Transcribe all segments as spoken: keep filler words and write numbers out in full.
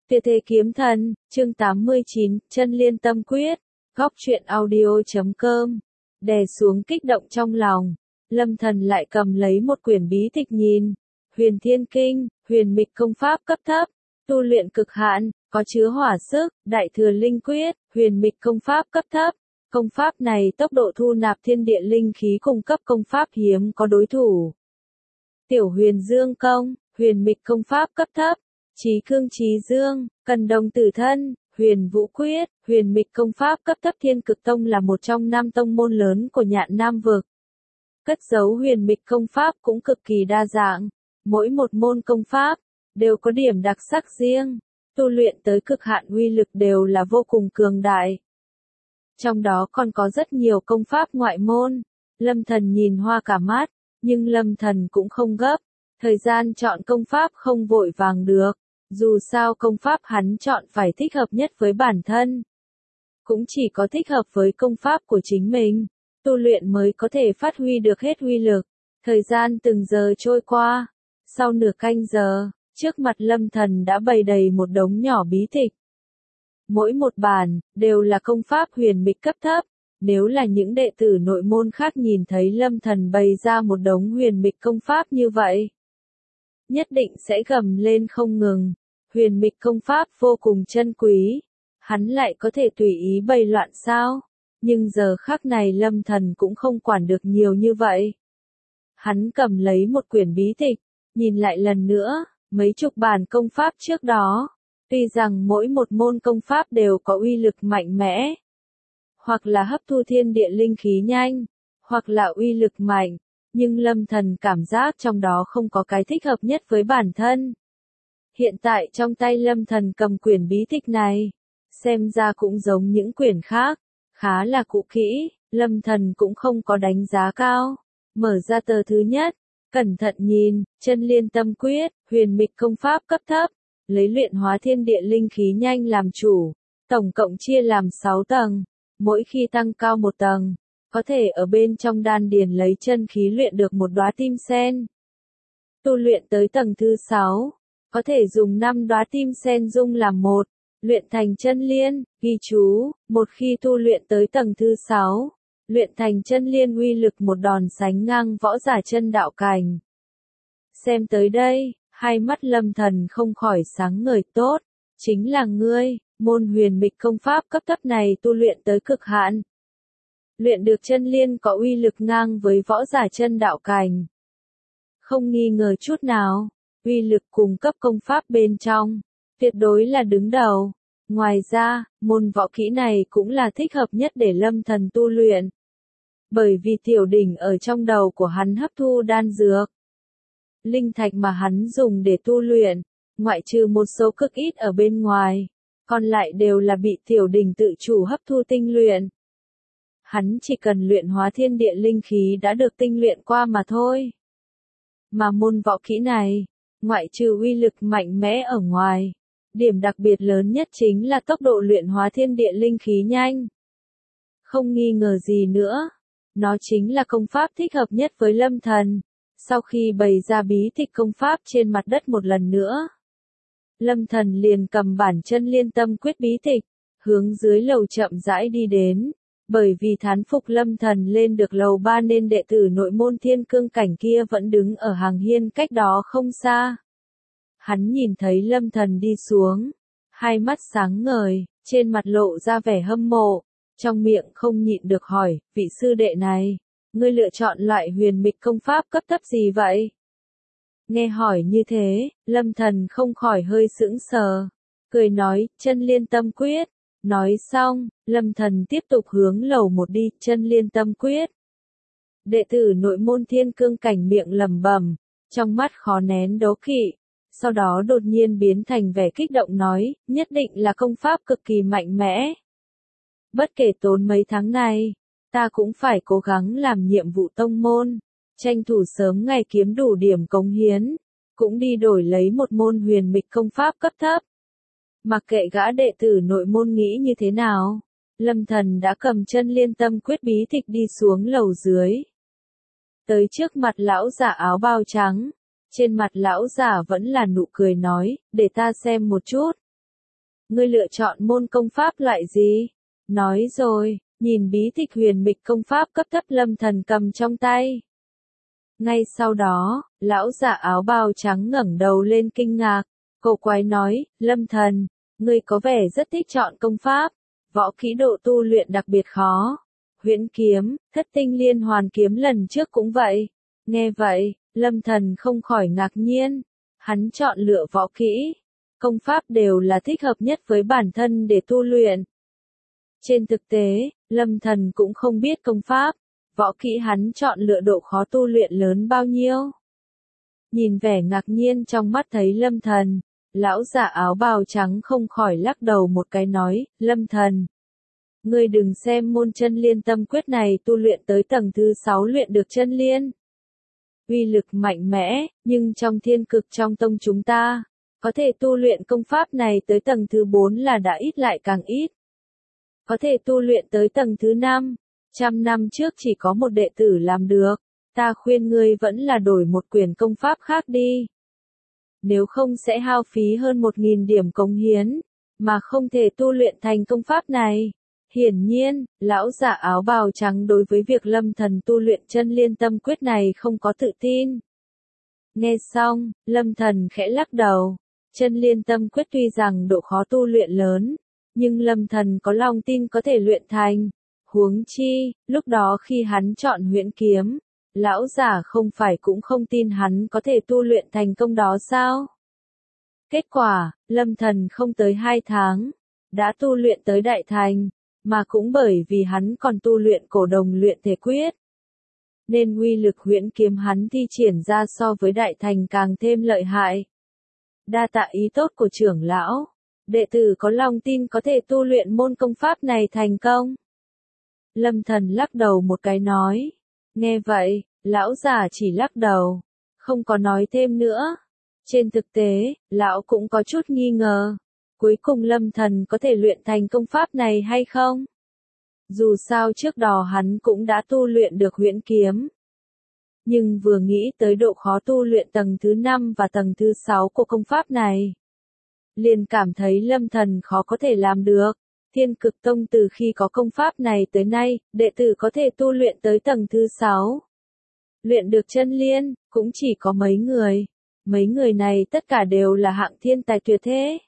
Tuyệt thế kiếm thần, chương tám mươi chín, chân liên tâm quyết, góc truyện audio chấm com. Đè xuống kích động trong lòng, Lâm Thần lại cầm lấy một quyển bí tịch nhìn. Huyền Thiên Kinh, huyền mịch công pháp cấp thấp, tu luyện cực hạn, có chứa hỏa sức, đại thừa linh quyết, huyền mịch công pháp cấp thấp. Công pháp này tốc độ thu nạp thiên địa linh khí cung cấp công pháp hiếm có đối thủ. Tiểu huyền dương công, huyền mịch công pháp cấp thấp. Chí cương chí dương, cần đồng tử thân, huyền vũ quyết, huyền mịch công pháp cấp thấp. Thiên Cực Tông là một trong năm tông môn lớn của Nhạn Nam vực. Cất giấu huyền mịch công pháp cũng cực kỳ đa dạng, mỗi một môn công pháp đều có điểm đặc sắc riêng, tu luyện tới cực hạn uy lực đều là vô cùng cường đại. Trong đó còn có rất nhiều công pháp ngoại môn, Lâm Thần nhìn hoa cả mắt, nhưng Lâm Thần cũng không gấp, thời gian chọn công pháp không vội vàng được. Dù sao công pháp hắn chọn phải thích hợp nhất với bản thân. Cũng chỉ có thích hợp với công pháp của chính mình, tu luyện mới có thể phát huy được hết uy lực. Thời gian từng giờ trôi qua, sau nửa canh giờ, trước mặt Lâm Thần đã bày đầy một đống nhỏ bí tịch. Mỗi một bản, đều là công pháp huyền mịch cấp thấp. Nếu là những đệ tử nội môn khác nhìn thấy Lâm Thần bày ra một đống huyền mịch công pháp như vậy, nhất định sẽ gầm lên không ngừng. Huyền mịch công pháp vô cùng chân quý, hắn lại có thể tùy ý bày loạn sao? Nhưng giờ khắc này Lâm Thần cũng không quản được nhiều như vậy. Hắn cầm lấy một quyển bí tịch, nhìn lại lần nữa, mấy chục bản công pháp trước đó. Tuy rằng mỗi một môn công pháp đều có uy lực mạnh mẽ, hoặc là hấp thu thiên địa linh khí nhanh, hoặc là uy lực mạnh. Nhưng Lâm Thần cảm giác trong đó không có cái thích hợp nhất với bản thân. Hiện tại trong tay Lâm Thần cầm quyển bí tịch này, xem ra cũng giống những quyển khác, khá là cũ kỹ, Lâm Thần cũng không có đánh giá cao. Mở ra tờ thứ nhất, cẩn thận nhìn, chân liên tâm quyết, huyền mịch công pháp cấp thấp, lấy luyện hóa thiên địa linh khí nhanh làm chủ, tổng cộng chia làm sáu tầng, mỗi khi tăng cao một tầng, có thể ở bên trong đan điền lấy chân khí luyện được một đóa tim sen. Tu luyện tới tầng thứ sáu, có thể dùng năm đóa tim sen dung làm một, luyện thành chân liên. Ghi chú, một khi tu luyện tới tầng thứ sáu, luyện thành chân liên uy lực một đòn sánh ngang võ giả chân đạo cảnh. Xem tới đây, hai mắt Lâm Thần không khỏi sáng ngời. Tốt, chính là ngươi, môn huyền mịch công pháp cấp thấp này tu luyện tới cực hạn. Luyện được chân liên có uy lực ngang với võ giả chân đạo cảnh. Không nghi ngờ chút nào, uy lực cùng cấp công pháp bên trong, tuyệt đối là đứng đầu. Ngoài ra, môn võ kỹ này cũng là thích hợp nhất để Lâm Thần tu luyện. Bởi vì tiểu đỉnh ở trong đầu của hắn hấp thu đan dược. Linh thạch mà hắn dùng để tu luyện, ngoại trừ một số cực ít ở bên ngoài, còn lại đều là bị tiểu đỉnh tự chủ hấp thu tinh luyện. Hắn chỉ cần luyện hóa thiên địa linh khí đã được tinh luyện qua mà thôi. Mà môn võ kỹ này, ngoại trừ uy lực mạnh mẽ ở ngoài, điểm đặc biệt lớn nhất chính là tốc độ luyện hóa thiên địa linh khí nhanh. Không nghi ngờ gì nữa, nó chính là công pháp thích hợp nhất với Lâm Thần. Sau khi bày ra bí tịch công pháp trên mặt đất một lần nữa, Lâm Thần liền cầm bản chân liên tâm quyết bí tịch, hướng dưới lầu chậm rãi đi đến. Bởi vì thán phục Lâm Thần lên được lầu ba nên đệ tử nội môn thiên cương cảnh kia vẫn đứng ở hàng hiên cách đó không xa. Hắn nhìn thấy Lâm Thần đi xuống, hai mắt sáng ngời, trên mặt lộ ra vẻ hâm mộ, trong miệng không nhịn được hỏi, vị sư đệ này, ngươi lựa chọn loại huyền mịch công pháp cấp thấp gì vậy? Nghe hỏi như thế, Lâm Thần không khỏi hơi sững sờ, cười nói, chân liên tâm quyết. Nói xong, Lâm Thần tiếp tục hướng lầu một đi, chân liên tâm quyết. Đệ tử nội môn thiên cương cảnh miệng lẩm bẩm, trong mắt khó nén đố kỵ, sau đó đột nhiên biến thành vẻ kích động nói, nhất định là công pháp cực kỳ mạnh mẽ. Bất kể tốn mấy tháng này, ta cũng phải cố gắng làm nhiệm vụ tông môn, tranh thủ sớm ngày kiếm đủ điểm cống hiến, cũng đi đổi lấy một môn huyền mịch công pháp cấp thấp. Mặc kệ gã đệ tử nội môn nghĩ như thế nào, Lâm Thần đã cầm chân liên tâm quyết bí tịch đi xuống lầu dưới. Tới trước mặt lão giả áo bào trắng, trên mặt lão giả vẫn là nụ cười nói, để ta xem một chút. ngươi lựa chọn môn công pháp loại gì? Nói rồi, nhìn bí tịch huyền mịch công pháp cấp thấp Lâm Thần cầm trong tay. Ngay sau đó, lão giả áo bào trắng ngẩng đầu lên kinh ngạc, cổ quái nói, Lâm Thần, ngươi có vẻ rất thích chọn công pháp, võ kỹ độ tu luyện đặc biệt khó. Huyễn kiếm, thất tinh liên hoàn kiếm lần trước cũng vậy. Nghe vậy, Lâm Thần không khỏi ngạc nhiên, hắn chọn lựa võ kỹ, công pháp đều là thích hợp nhất với bản thân để tu luyện. Trên thực tế, Lâm Thần cũng không biết công pháp, võ kỹ hắn chọn lựa độ khó tu luyện lớn bao nhiêu. Nhìn vẻ ngạc nhiên trong mắt thấy Lâm Thần, lão giả áo bào trắng không khỏi lắc đầu một cái nói, Lâm Thần, ngươi đừng xem môn chân liên tâm quyết này tu luyện tới tầng thứ sáu luyện được chân liên. Uy lực mạnh mẽ, nhưng trong thiên cực trong tông chúng ta, có thể tu luyện công pháp này tới tầng thứ bốn là đã ít lại càng ít. Có thể tu luyện tới tầng thứ năm, trăm năm trước chỉ có một đệ tử làm được, ta khuyên ngươi vẫn là đổi một quyển công pháp khác đi. Nếu không sẽ hao phí hơn một nghìn điểm cống hiến, mà không thể tu luyện thành công pháp này. Hiển nhiên, lão giả áo bào trắng đối với việc Lâm Thần tu luyện chân liên tâm quyết này không có tự tin. Nghe xong, Lâm Thần khẽ lắc đầu, chân liên tâm quyết tuy rằng độ khó tu luyện lớn, nhưng Lâm Thần có lòng tin có thể luyện thành. Huống chi, lúc đó khi hắn chọn huyễn kiếm, lão giả không phải cũng không tin hắn có thể tu luyện thành công đó sao? Kết quả, Lâm Thần không tới hai tháng, đã tu luyện tới đại thành, mà cũng bởi vì hắn còn tu luyện cổ đồng luyện thể quyết. Nên uy lực huyễn kiếm hắn thi triển ra so với đại thành càng thêm lợi hại. Đa tạ ý tốt của trưởng lão, đệ tử có lòng tin có thể tu luyện môn công pháp này thành công. Lâm Thần lắc đầu một cái nói. Nghe vậy, lão già chỉ lắc đầu, không có nói thêm nữa. Trên thực tế, lão cũng có chút nghi ngờ. Cuối cùng Lâm Thần có thể luyện thành công pháp này hay không? Dù sao trước đó hắn cũng đã tu luyện được huyễn kiếm. Nhưng vừa nghĩ tới độ khó tu luyện tầng thứ năm và tầng thứ sáu của công pháp này, liền cảm thấy Lâm Thần khó có thể làm được. Thiên Cực Tông từ khi có công pháp này tới nay, đệ tử có thể tu luyện tới tầng thứ sáu. Luyện được chân liên, cũng chỉ có mấy người. Mấy người này tất cả đều là hạng thiên tài tuyệt thế.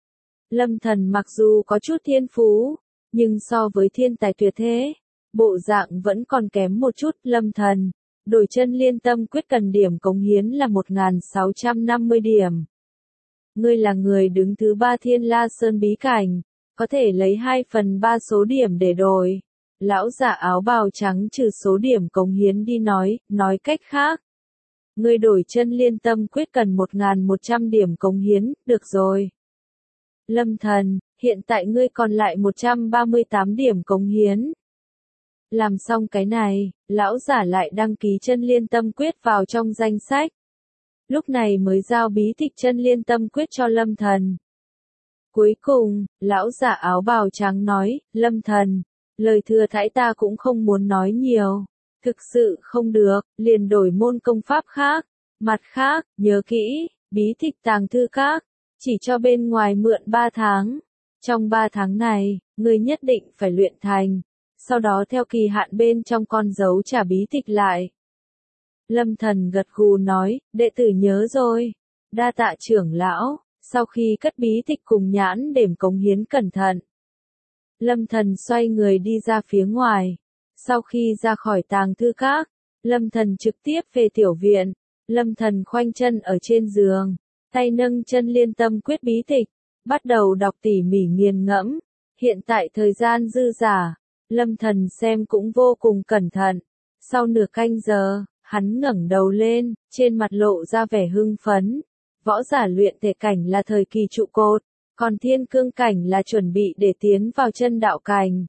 Lâm Thần mặc dù có chút thiên phú, nhưng so với thiên tài tuyệt thế, bộ dạng vẫn còn kém một chút. Lâm Thần, đổi chân liên tâm quyết cần điểm cống hiến là một nghìn sáu trăm năm mươi điểm. Ngươi là người đứng thứ ba Thiên La Sơn bí cảnh, có thể lấy hai phần ba số điểm để đổi. Lão giả áo bào trắng trừ số điểm cống hiến đi nói, nói cách khác. Ngươi đổi chân liên tâm quyết cần một nghìn một trăm điểm cống hiến, được rồi. Lâm Thần, hiện tại ngươi còn lại một trăm ba mươi tám điểm cống hiến. Làm xong cái này, lão giả lại đăng ký chân liên tâm quyết vào trong danh sách. Lúc này mới giao bí tịch chân liên tâm quyết cho Lâm Thần. Cuối cùng, lão giả áo bào trắng nói, Lâm Thần, lời thừa thãi ta cũng không muốn nói nhiều. Thực sự không được, liền đổi môn công pháp khác. Mặt khác, nhớ kỹ, bí tịch tàng thư các, chỉ cho bên ngoài mượn ba tháng. Trong ba tháng này, ngươi nhất định phải luyện thành. Sau đó theo kỳ hạn bên trong con dấu trả bí tịch lại. Lâm Thần gật gù nói, đệ tử nhớ rồi. Đa tạ trưởng lão. Sau khi cất bí tịch cùng nhãn điểm cống hiến cẩn thận, Lâm Thần xoay người đi ra phía ngoài. Sau khi ra khỏi tàng thư các, Lâm Thần trực tiếp về tiểu viện. Lâm Thần khoanh chân ở trên giường, tay nâng chân liên tâm quyết bí tịch, bắt đầu đọc tỉ mỉ nghiền ngẫm. Hiện tại thời gian dư dả, Lâm Thần xem cũng vô cùng cẩn thận. Sau nửa canh giờ, hắn ngẩng đầu lên, trên mặt lộ ra vẻ hưng phấn. Võ giả luyện thể cảnh là thời kỳ trụ cột, còn thiên cương cảnh là chuẩn bị để tiến vào chân đạo cảnh.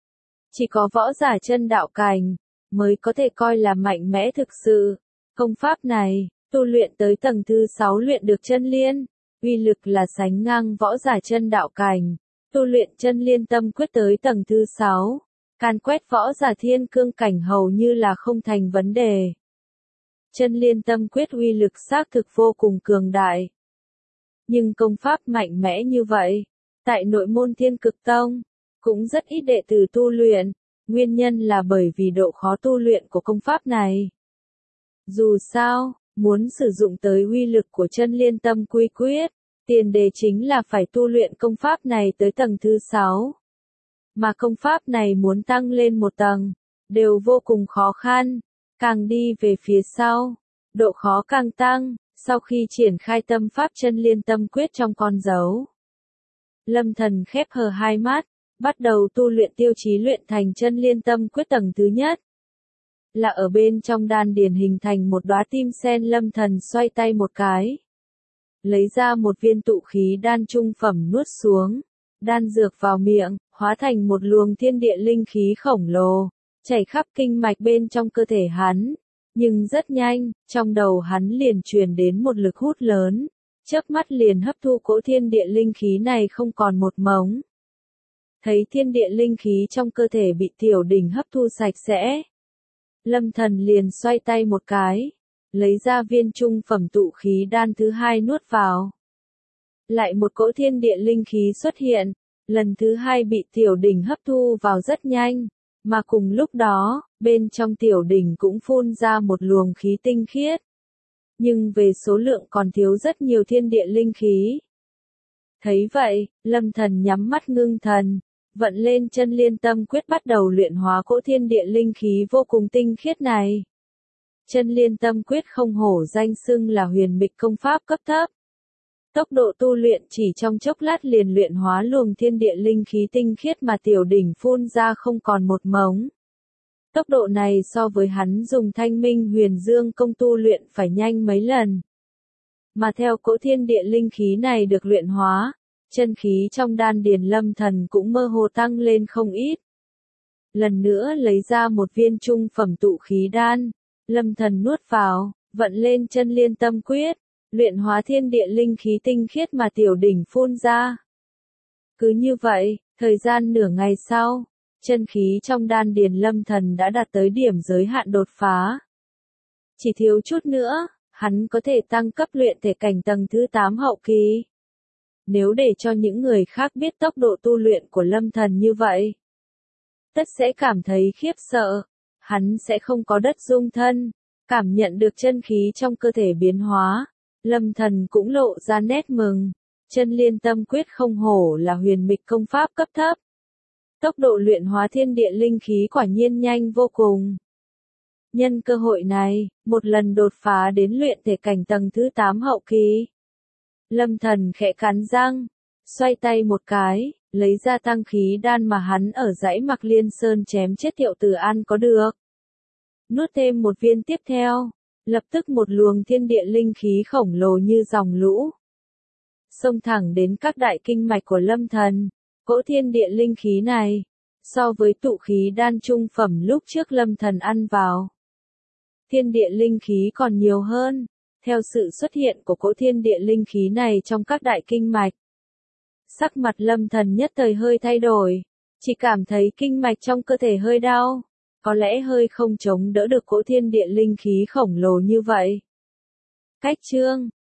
Chỉ có võ giả chân đạo cảnh mới có thể coi là mạnh mẽ thực sự. Công pháp này, tu luyện tới tầng thứ sáu luyện được chân liên, uy lực là sánh ngang võ giả chân đạo cảnh. Tu luyện chân liên tâm quyết tới tầng thứ sáu, can quét võ giả thiên cương cảnh hầu như là không thành vấn đề. Chân liên tâm quyết uy lực xác thực vô cùng cường đại. Nhưng công pháp mạnh mẽ như vậy, Tại nội môn Thiên Cực Tông, cũng rất ít đệ tử tu luyện, nguyên nhân là bởi vì độ khó tu luyện của công pháp này. Dù sao, muốn sử dụng tới uy lực của chân liên tâm quy quyết, tiền đề chính là phải tu luyện công pháp này tới tầng thứ sáu. Mà công pháp này muốn tăng lên một tầng, đều vô cùng khó khăn, càng đi về phía sau, độ khó càng tăng, sau khi triển khai tâm pháp chân liên tâm quyết trong con dấu. Lâm Thần khép hờ hai mắt, bắt đầu tu luyện tiêu chí luyện thành chân liên tâm quyết tầng thứ nhất. Là ở bên trong đan điền hình thành một đóa tim sen. Lâm Thần xoay tay một cái, lấy ra một viên tụ khí đan trung phẩm nuốt xuống, đan dược vào miệng, hóa thành một luồng thiên địa linh khí khổng lồ, chảy khắp kinh mạch bên trong cơ thể hắn. Nhưng rất nhanh, trong đầu hắn liền truyền đến một lực hút lớn, chớp mắt liền hấp thu cỗ thiên địa linh khí này không còn một mống. Thấy thiên địa linh khí trong cơ thể bị tiểu đỉnh hấp thu sạch sẽ, Lâm Thần liền xoay tay một cái, lấy ra viên trung phẩm tụ khí đan thứ hai nuốt vào. Lại một cỗ thiên địa linh khí xuất hiện, lần thứ hai bị tiểu đỉnh hấp thu vào rất nhanh, mà cùng lúc đó, bên trong tiểu đỉnh cũng phun ra một luồng khí tinh khiết. Nhưng về số lượng còn thiếu rất nhiều thiên địa linh khí. Thấy vậy, Lâm Thần nhắm mắt ngưng thần, vận lên chân liên tâm quyết bắt đầu luyện hóa cỗ thiên địa linh khí vô cùng tinh khiết này. Chân liên tâm quyết không hổ danh xưng là huyền mịch công pháp cấp thấp. Tốc độ tu luyện chỉ trong chốc lát liền luyện hóa luồng thiên địa linh khí tinh khiết mà tiểu đỉnh phun ra không còn một mống. Tốc độ này so với hắn dùng Thanh Minh Huyền Dương công tu luyện phải nhanh mấy lần. Mà theo cỗ thiên địa linh khí này được luyện hóa, chân khí trong đan điền Lâm Thần cũng mơ hồ tăng lên không ít. Lần nữa lấy ra một viên trung phẩm tụ khí đan, Lâm Thần nuốt vào, vận lên chân liên tâm quyết, luyện hóa thiên địa linh khí tinh khiết mà tiểu đỉnh phun ra. Cứ như vậy, thời gian nửa ngày sau, chân khí trong đan điền Lâm Thần đã đạt tới điểm giới hạn đột phá. Chỉ thiếu chút nữa, hắn có thể tăng cấp luyện thể cảnh tầng thứ tám hậu kỳ. Nếu để cho những người khác biết tốc độ tu luyện của Lâm Thần như vậy, tất sẽ cảm thấy khiếp sợ, hắn sẽ không có đất dung thân, cảm nhận được chân khí trong cơ thể biến hóa. Lâm Thần cũng lộ ra nét mừng, chân liên tâm quyết không hổ là huyền mịch công pháp cấp thấp. Tốc độ luyện hóa thiên địa linh khí quả nhiên nhanh vô cùng. Nhân cơ hội này, một lần đột phá đến luyện thể cảnh tầng thứ tám hậu kỳ. Lâm Thần khẽ cắn răng, xoay tay một cái, lấy ra tăng khí đan mà hắn ở dãy Mạc Liên Sơn chém chết Thiệu Tử An có được. Nuốt thêm một viên tiếp theo, lập tức một luồng thiên địa linh khí khổng lồ như dòng lũ xông thẳng đến các đại kinh mạch của Lâm Thần. Cỗ thiên địa linh khí này, so với tụ khí đan trung phẩm lúc trước Lâm Thần ăn vào, thiên địa linh khí còn nhiều hơn. Theo sự xuất hiện của cỗ thiên địa linh khí này trong các đại kinh mạch, sắc mặt Lâm Thần nhất thời hơi thay đổi, chỉ cảm thấy kinh mạch trong cơ thể hơi đau, có lẽ hơi không chống đỡ được cỗ thiên địa linh khí khổng lồ như vậy. Cách chương